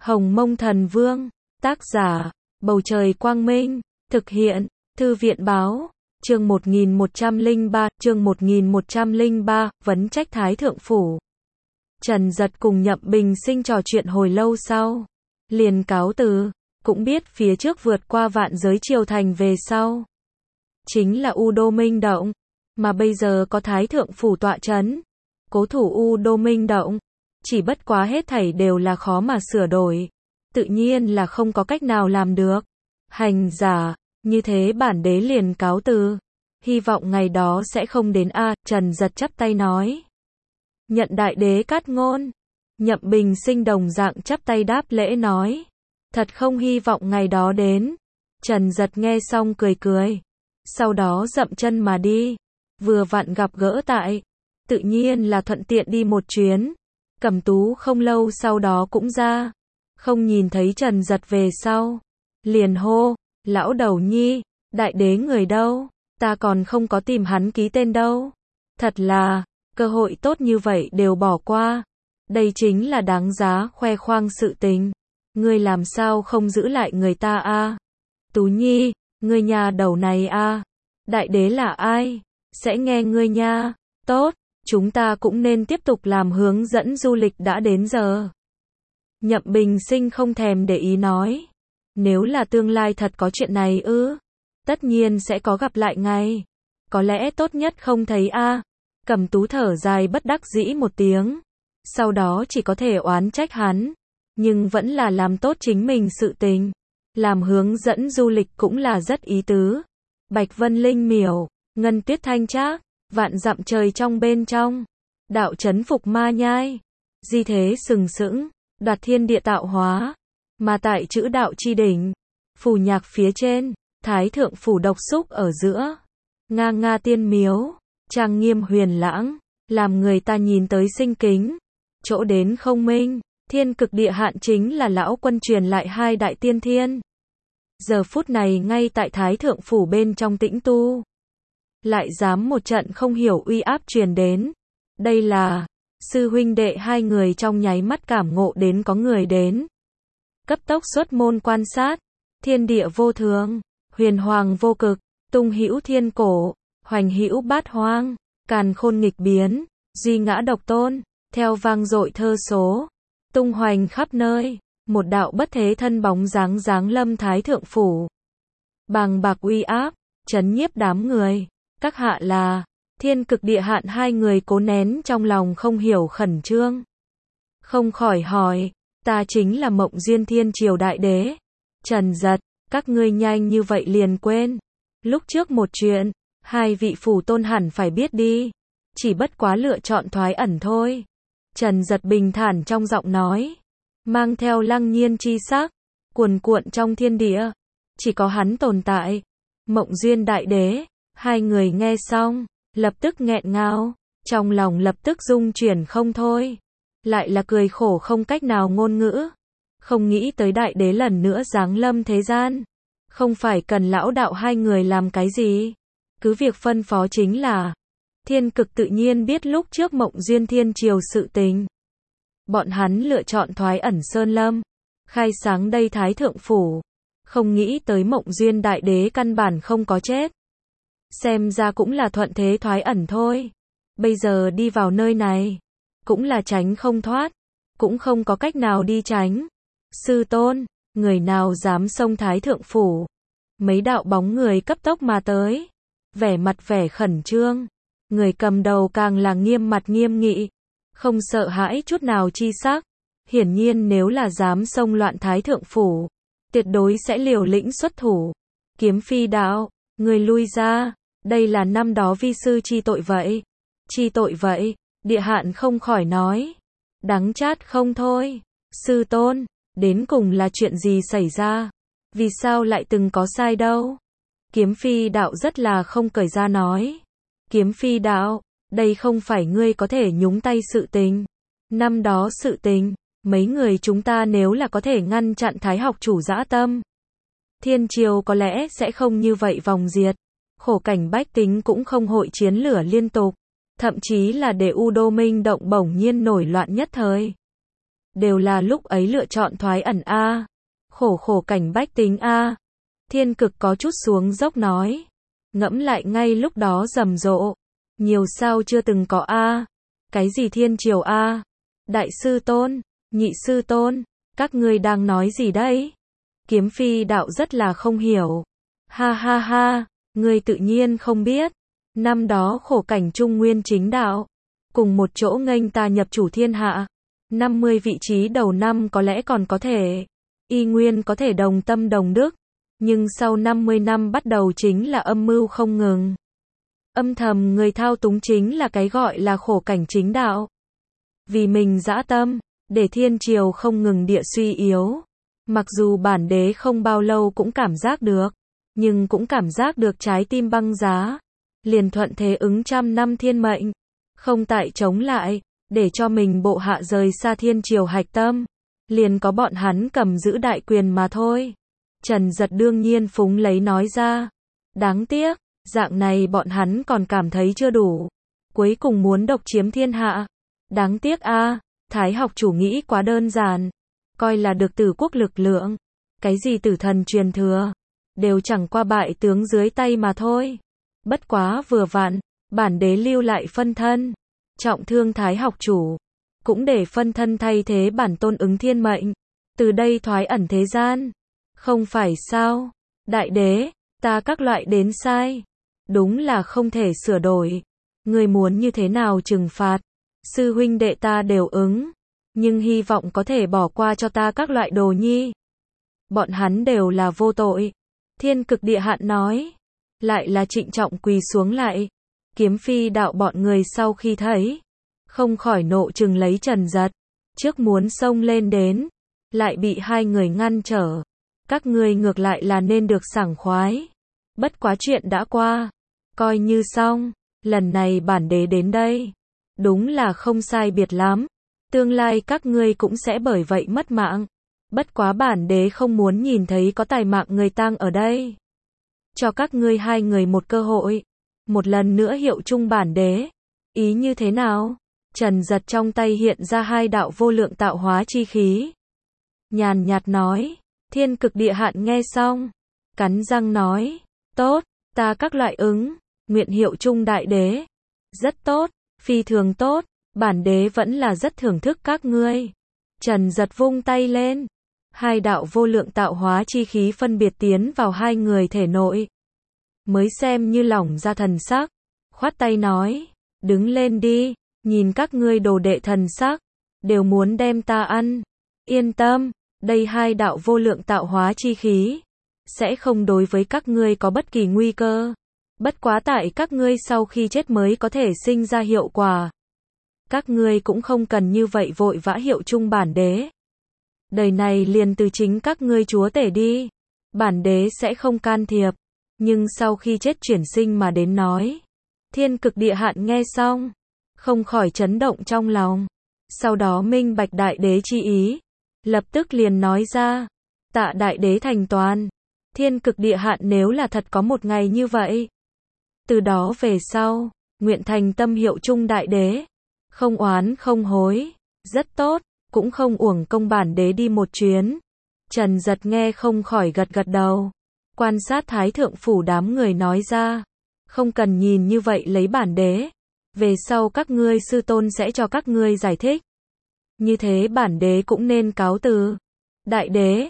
Hồng Mông Thần Vương, tác giả, Bầu Trời Quang Minh, thực hiện, Thư viện Báo, chương 1103, vấn trách Thái Thượng Phủ. Trần Dật cùng Nhậm Bình Sinh trò chuyện hồi lâu sau, liền cáo từ, cũng biết phía trước vượt qua vạn giới triều thành về sau. Chính là U Đô Minh Động, mà bây giờ có Thái Thượng Phủ tọa trấn, cố thủ U Đô Minh Động, chỉ bất quá hết thảy đều là khó mà sửa đổi, tự nhiên là không có cách nào làm được. Hành giả, như thế bản đế liền cáo từ, hy vọng ngày đó sẽ không đến a. Trần Dật chắp tay nói. Nhận đại đế cát ngôn. Nhậm Bình Sinh đồng dạng chắp tay đáp lễ nói. Thật không hy vọng ngày đó đến. Trần Dật nghe xong cười cười. Sau đó dậm chân mà đi. Vừa vặn gặp gỡ tại. Tự nhiên là thuận tiện đi một chuyến. Cẩm Tú không lâu sau đó cũng ra. Không nhìn thấy Trần Dật về sau. Liền hô. Lão đầu nhi. Đại đế người đâu? Ta còn không có tìm hắn ký tên đâu. Thật là, cơ hội tốt như vậy đều bỏ qua. Đây chính là đáng giá khoe khoang sự tình. Ngươi làm sao không giữ lại người ta a? Tú nhi, ngươi nhà đầu này a. Đại đế là ai? Sẽ nghe ngươi nha. Tốt, chúng ta cũng nên tiếp tục làm hướng dẫn du lịch đã đến giờ. Nhậm Bình Sinh không thèm để ý nói. Nếu là tương lai thật có chuyện này ư? Tất nhiên sẽ có gặp lại ngày. Có lẽ tốt nhất không thấy a. Cẩm Tú thở dài bất đắc dĩ một tiếng. Sau đó chỉ có thể oán trách hắn. Nhưng vẫn là làm tốt chính mình sự tình. Làm hướng dẫn du lịch cũng là rất ý tứ. Bạch Vân Linh miểu, Ngân Tuyết Thanh Trác, vạn dặm trời trong bên trong. Đạo trấn phục ma nhai. Di thế sừng sững, đoạt thiên địa tạo hóa. Mà tại chữ đạo chi đỉnh. Phù nhạc phía trên. Thái Thượng Phủ độc xúc ở giữa. Nga nga tiên miếu. Trang nghiêm huyền lãng. Làm người ta nhìn tới sinh kính. Chỗ đến không minh. Thiên cực địa hạn chính là lão quân truyền lại hai đại tiên thiên. Giờ phút này ngay tại Thái Thượng Phủ bên trong tĩnh tu. Lại dám một trận không hiểu uy áp truyền đến. Đây là sư huynh đệ hai người trong nháy mắt cảm ngộ đến có người đến. Cấp tốc xuất môn quan sát. Thiên địa vô thường. Huyền hoàng vô cực, tung hữu thiên cổ, hoành hữu bát hoang, càn khôn nghịch biến, duy ngã độc tôn, theo vang dội thơ số, tung hoành khắp nơi, một đạo bất thế thân bóng dáng dáng lâm Thái Thượng Phủ. Bàng bạc uy áp, chấn nhiếp đám người, các hạ là, thiên cực địa hạn hai người cố nén trong lòng không hiểu khẩn trương. Không khỏi hỏi, ta chính là Mộng Duyên Thiên Triều Đại Đế, Trần Dật. Các ngươi nhanh như vậy liền quên. Lúc trước một chuyện, hai vị phủ tôn hẳn phải biết đi. Chỉ bất quá lựa chọn thoái ẩn thôi. Trần Dật bình thản trong giọng nói. Mang theo lăng nhiên chi sắc. Cuồn cuộn trong thiên địa. Chỉ có hắn tồn tại. Mộng Duyên Đại Đế. Hai người nghe xong. Lập tức nghẹn ngào. Trong lòng lập tức rung chuyển không thôi. Lại là cười khổ không cách nào ngôn ngữ. Không nghĩ tới đại đế lần nữa giáng lâm thế gian. Không phải cần lão đạo hai người làm cái gì. Cứ việc phân phó chính là. Thiên cực tự nhiên biết lúc trước Mộng Duyên Thiên Triều sự tình. Bọn hắn lựa chọn thoái ẩn sơn lâm. Khai sáng đây Thái Thượng Phủ. Không nghĩ tới Mộng Duyên Đại Đế căn bản không có chết. Xem ra cũng là thuận thế thoái ẩn thôi. Bây giờ đi vào nơi này. Cũng là tránh không thoát. Cũng không có cách nào đi tránh. Sư tôn, người nào dám xông Thái Thượng Phủ? Mấy đạo bóng người cấp tốc mà tới. Vẻ mặt vẻ khẩn trương. Người cầm đầu càng là nghiêm mặt nghiêm nghị. Không sợ hãi chút nào chi sắc. Hiển nhiên nếu là dám xông loạn Thái Thượng Phủ. Tuyệt đối sẽ liều lĩnh xuất thủ. Kiếm Phi đạo, người lui ra. Đây là năm đó vi sư chi tội vậy. Chi tội vậy, địa hạn không khỏi nói. Đắng chát không thôi. Sư tôn. Đến cùng là chuyện gì xảy ra? Vì sao lại từng có sai đâu? Kiếm Phi đạo rất là không cởi ra nói. Kiếm Phi đạo, đây không phải ngươi có thể nhúng tay sự tình. Năm đó sự tình, mấy người chúng ta nếu là có thể ngăn chặn Thái học chủ dã tâm. Thiên triều có lẽ sẽ không như vậy vòng diệt. Khổ cảnh bách tính cũng không hội chiến lửa liên tục. Thậm chí là để U Đô Minh Động bỗng nhiên nổi loạn nhất thời. đều là lúc ấy lựa chọn thoái ẩn a. Khổ khổ cảnh bách tính a. Thiên Cực có chút xuống dốc nói. Ngẫm lại ngay lúc đó rầm rộ. Nhiều sao chưa từng có a. Cái gì thiên triều a? Đại sư tôn, nhị sư tôn, các ngươi đang nói gì đấy? Kiếm Phi đạo rất là không hiểu. Ha ha ha, ngươi tự nhiên không biết. Năm đó khổ cảnh trung nguyên chính đạo, cùng một chỗ nghênh ta nhập chủ thiên hạ. 50 vị trí đầu năm có lẽ còn có thể. Y nguyên có thể đồng tâm đồng đức. Nhưng sau 50 năm bắt đầu chính là âm mưu không ngừng. Âm thầm người thao túng chính là cái gọi là khổ cảnh chính đạo. Vì mình dã tâm, để thiên triều không ngừng địa suy yếu. Mặc dù bản đế không bao lâu cũng cảm giác được, nhưng cũng cảm giác được trái tim băng giá. Liền thuận thế ứng trăm năm thiên mệnh. Không tại chống lại, để cho mình bộ hạ rời xa thiên triều hạch tâm. Liền có bọn hắn cầm giữ đại quyền mà thôi. Trần Giật đương nhiên phúng lấy nói ra. Đáng tiếc, dạng này bọn hắn còn cảm thấy chưa đủ. Cuối cùng muốn độc chiếm thiên hạ. Đáng tiếc a, Thái học chủ nghĩ quá đơn giản. Coi là được tử quốc lực lượng. Cái gì tử thần truyền thừa, đều chẳng qua bại tướng dưới tay mà thôi. Bất quá vừa vặn, bản đế lưu lại phân thân. Trọng thương Thái học chủ. Cũng để phân thân thay thế bản tôn ứng thiên mệnh. Từ đây thoái ẩn thế gian. Không phải sao? Đại đế, ta các loại đến sai. Đúng là không thể sửa đổi. Người muốn như thế nào trừng phạt? Sư huynh đệ ta đều ứng. Nhưng hy vọng có thể bỏ qua cho ta các loại đồ nhi. Bọn hắn đều là vô tội. Thiên Cực Địa Hạn nói. Lại là trịnh trọng quỳ xuống lại. Kiếm Phi đạo bọn người sau khi thấy, không khỏi nộ trừng lấy Trần Giật. Trước muốn xông lên đến, lại bị hai người ngăn trở. Các ngươi ngược lại là nên được sảng khoái. Bất quá chuyện đã qua, coi như xong. Lần này bản đế đến đây, đúng là không sai biệt lắm. Tương lai các ngươi cũng sẽ bởi vậy mất mạng. Bất quá bản đế không muốn nhìn thấy có tài mạng người tang ở đây. Cho các ngươi hai người một cơ hội. Một lần nữa hiệu chung bản đế. Ý như thế nào? Trần Giật trong tay hiện ra hai đạo vô lượng tạo hóa chi khí. Nhàn nhạt nói. Thiên Cực Địa Hạn nghe xong, cắn răng nói. Tốt, ta các loại ứng. Nguyện hiệu chung đại đế. Rất tốt, phi thường tốt. Bản đế vẫn là rất thưởng thức các ngươi. Trần Giật vung tay lên. Hai đạo vô lượng tạo hóa chi khí phân biệt tiến vào hai người thể nội. Mới xem như lỏng ra thần sắc. Khoát tay nói. Đứng lên đi. Nhìn các ngươi đồ đệ thần sắc. Đều muốn đem ta ăn. Yên tâm. Đây hai đạo vô lượng tạo hóa chi khí. Sẽ không đối với các ngươi có bất kỳ nguy cơ. Bất quá tại các ngươi sau khi chết mới có thể sinh ra hiệu quả. Các ngươi cũng không cần như vậy vội vã hiệu chung bản đế. Đời này liền từ chính các ngươi chúa tể đi. Bản đế sẽ không can thiệp. Nhưng sau khi chết chuyển sinh mà đến nói. Thiên Cực Địa Hạn nghe xong, không khỏi chấn động trong lòng. Sau đó minh bạch đại đế chi ý. Lập tức liền nói ra. Tạ đại đế thành toàn. Thiên Cực Địa Hạn nếu là thật có một ngày như vậy. Từ đó về sau, nguyện thành tâm hiệu chung đại đế. Không oán không hối. Rất tốt, cũng không uổng công bản đế đi một chuyến. Trần Giật nghe không khỏi gật gật đầu. Quan sát Thái thượng phủ đám người nói ra. Không cần nhìn như vậy lấy bản đế. Về sau các ngươi sư tôn sẽ cho các ngươi giải thích. Như thế bản đế cũng nên cáo từ. Đại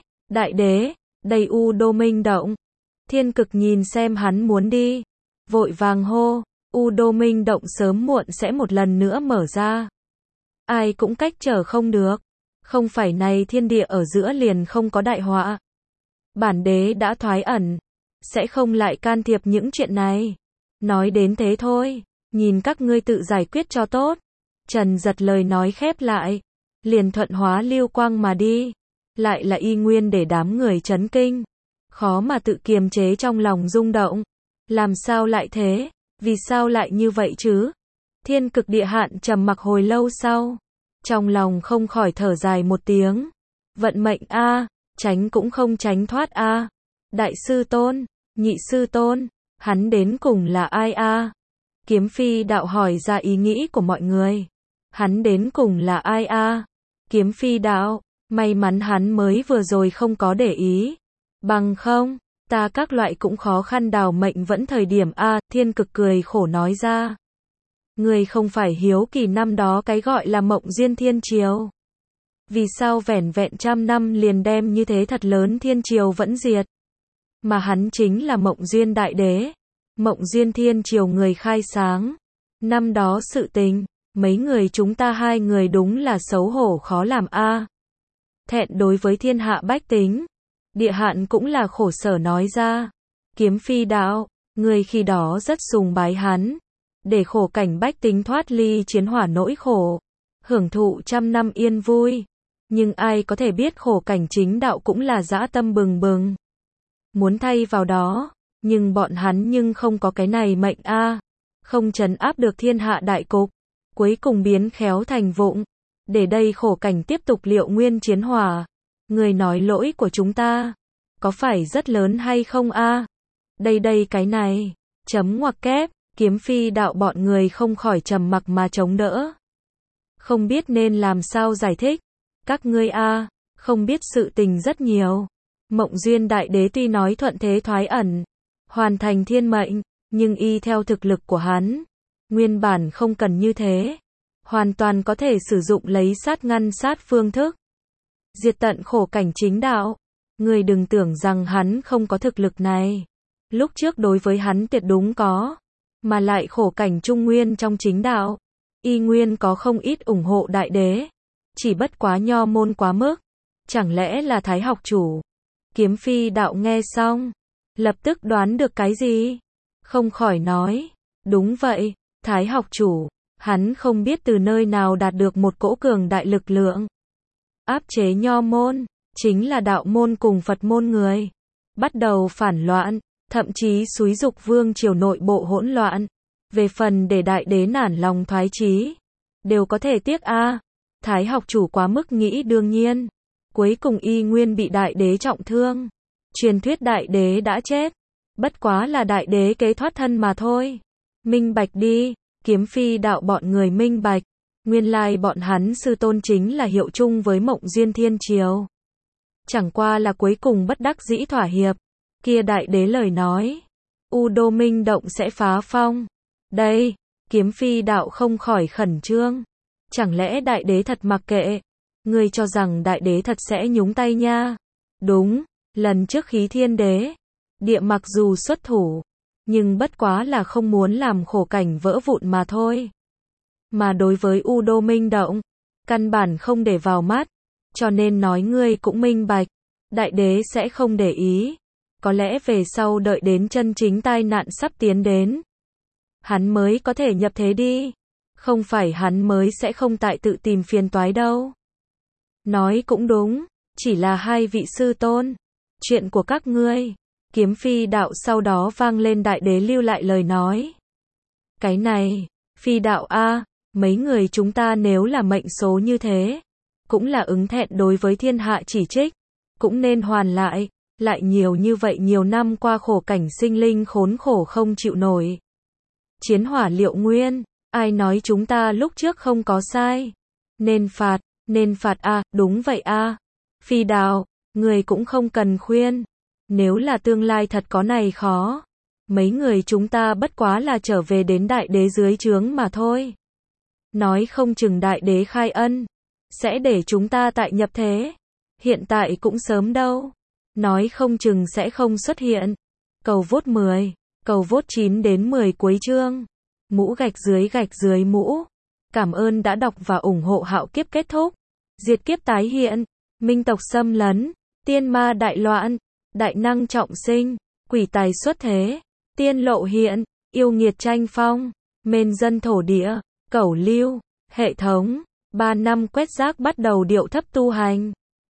đế, đây U Đô Minh Động. Thiên Cực nhìn xem hắn muốn đi. Vội vàng hô, U Đô Minh Động sớm muộn sẽ một lần nữa mở ra. Ai cũng cách trở không được. Không phải này thiên địa ở giữa liền không có đại họa. Bản đế đã thoái ẩn. Sẽ không lại can thiệp những chuyện này. Nói đến thế thôi. Nhìn các ngươi tự giải quyết cho tốt. Trần Giật lời nói khép lại. Liền thuận hóa lưu quang mà đi. Lại là y nguyên để đám người chấn kinh. Khó mà tự kiềm chế trong lòng rung động. Làm sao lại thế? Vì sao lại như vậy chứ? Thiên Cực Địa Hạn trầm mặc hồi lâu sau. Trong lòng không khỏi thở dài một tiếng. Vận mệnh a, tránh cũng không tránh thoát a. Đại sư tôn, nhị sư tôn, hắn đến cùng là ai a? Kiếm Phi đạo hỏi ra ý nghĩ của mọi người. Hắn đến cùng là ai a? Kiếm Phi đạo, may mắn hắn mới vừa rồi không có để ý. Bằng không, ta các loại cũng khó khăn đào mệnh vẫn thời điểm a. Thiên Cực cười khổ nói ra. Người không phải hiếu kỳ năm đó cái gọi là Mộng Duyên Thiên Triều. Vì sao vẻn vẹn 100 năm liền đem như thế thật lớn Thiên Triều vẫn diệt. Mà hắn chính là Mộng Duyên Đại Đế. Mộng Duyên Thiên Triều người khai sáng. Năm đó sự tình, mấy người chúng ta hai người đúng là xấu hổ khó làm a. Thẹn đối với thiên hạ bách tính. Địa Hạn cũng là khổ sở nói ra. Kiếm Phi đạo, người khi đó rất sùng bái hắn. Để khổ cảnh bách tính thoát ly chiến hỏa nỗi khổ. Hưởng thụ 100 năm yên vui. Nhưng ai có thể biết khổ cảnh chính đạo cũng là dã tâm bừng bừng. Muốn thay vào đó, nhưng bọn hắn nhưng không có cái này mệnh a. Không trấn áp được thiên hạ đại cục. Cuối cùng biến khéo thành vụng. Để đây khổ cảnh tiếp tục liệu nguyên chiến hỏa. Người nói lỗi của chúng ta. Có phải rất lớn hay không a? Đây cái này. Chấm ngoặc kép. Kiếm Phi đạo bọn người không khỏi trầm mặc mà chống đỡ. Không biết nên làm sao giải thích. Các ngươi a, không biết sự tình rất nhiều. Mộng Duyên Đại Đế tuy nói thuận thế thoái ẩn, hoàn thành thiên mệnh, nhưng y theo thực lực của hắn, nguyên bản không cần như thế. Hoàn toàn có thể sử dụng lấy sát ngăn sát phương thức. Diệt tận khổ cảnh chính đạo. Người đừng tưởng rằng hắn không có thực lực này. Lúc trước đối với hắn tuyệt đúng có. Mà lại khổ cảnh trung nguyên trong chính đạo. Y nguyên có không ít ủng hộ đại đế. Chỉ bất quá nho môn quá mức. Chẳng lẽ là Thái học chủ? Kiếm Phi đạo nghe xong. Lập tức đoán được cái gì? Không khỏi nói. Đúng vậy, Thái học chủ. Hắn không biết từ nơi nào đạt được một cỗ cường đại lực lượng. Áp chế nho môn. Chính là đạo môn cùng Phật môn người. Bắt đầu phản loạn. Thậm chí xúi dục vương triều nội bộ hỗn loạn. Về phần để đại đế nản lòng thoái chí. Đều có thể tiếc a. Thái học chủ quá mức nghĩ đương nhiên. Cuối cùng y nguyên bị đại đế trọng thương. Truyền thuyết đại đế đã chết. Bất quá là đại đế kế thoát thân mà thôi. Minh bạch đi. Kiếm Phi đạo bọn người minh bạch. Nguyên lai bọn hắn sư tôn chính là hiệu chung với Mộng Duyên Thiên Triều. Chẳng qua là cuối cùng bất đắc dĩ thỏa hiệp. Kia đại đế lời nói. U Đô Minh động sẽ phá phong. Đây. Kiếm Phi đạo không khỏi khẩn trương. Chẳng lẽ đại đế thật mặc kệ? Ngươi cho rằng đại đế thật sẽ nhúng tay nha? Đúng. Lần trước Khí Thiên Đế. Địa mặc dù xuất thủ. Nhưng bất quá là không muốn làm khổ cảnh vỡ vụn mà thôi. Mà đối với U Đô Minh động. Căn bản không để vào mắt. Cho nên nói ngươi cũng minh bạch. Đại đế sẽ không để ý. Có lẽ về sau đợi đến chân chính tai nạn sắp tiến đến. Hắn mới có thể nhập thế đi. Không phải hắn mới sẽ không tại tự tìm phiền toái đâu. Nói cũng đúng. Chỉ là hai vị sư tôn. Chuyện của các ngươi. Kiếm Phi đạo sau đó vang lên đại đế lưu lại lời nói. Cái này. Phi đạo a, mấy người chúng ta nếu là mệnh số như thế. Cũng là ứng thẹn đối với thiên hạ chỉ trích. Cũng nên hoàn lại. Lại nhiều như vậy nhiều năm qua khổ cảnh sinh linh khốn khổ không chịu nổi. Chiến hỏa liệu nguyên. Ai nói chúng ta lúc trước không có sai. Nên phạt a, đúng vậy a. Phi đạo, người cũng không cần khuyên. Nếu là tương lai thật có này khó. Mấy người chúng ta bất quá là trở về đến đại đế dưới trướng mà thôi. Nói không chừng đại đế khai ân. Sẽ để chúng ta tại nhập thế. Hiện tại cũng sớm đâu. Nói không chừng sẽ không xuất hiện. Cầu vote 10. Cầu vote 9 đến 10 cuối chương. Mũ gạch dưới mũ. Cảm ơn đã đọc và ủng hộ Hạo Kiếp kết thúc. Diệt kiếp tái hiện. Minh tộc xâm lấn. Tiên ma đại loạn. Đại năng trọng sinh. Quỷ tài xuất thế. Tiên lộ hiện. Yêu nghiệt tranh phong. Mên dân thổ địa. Cẩu lưu. Hệ thống. 3 năm quét rác bắt đầu điệu thấp tu hành.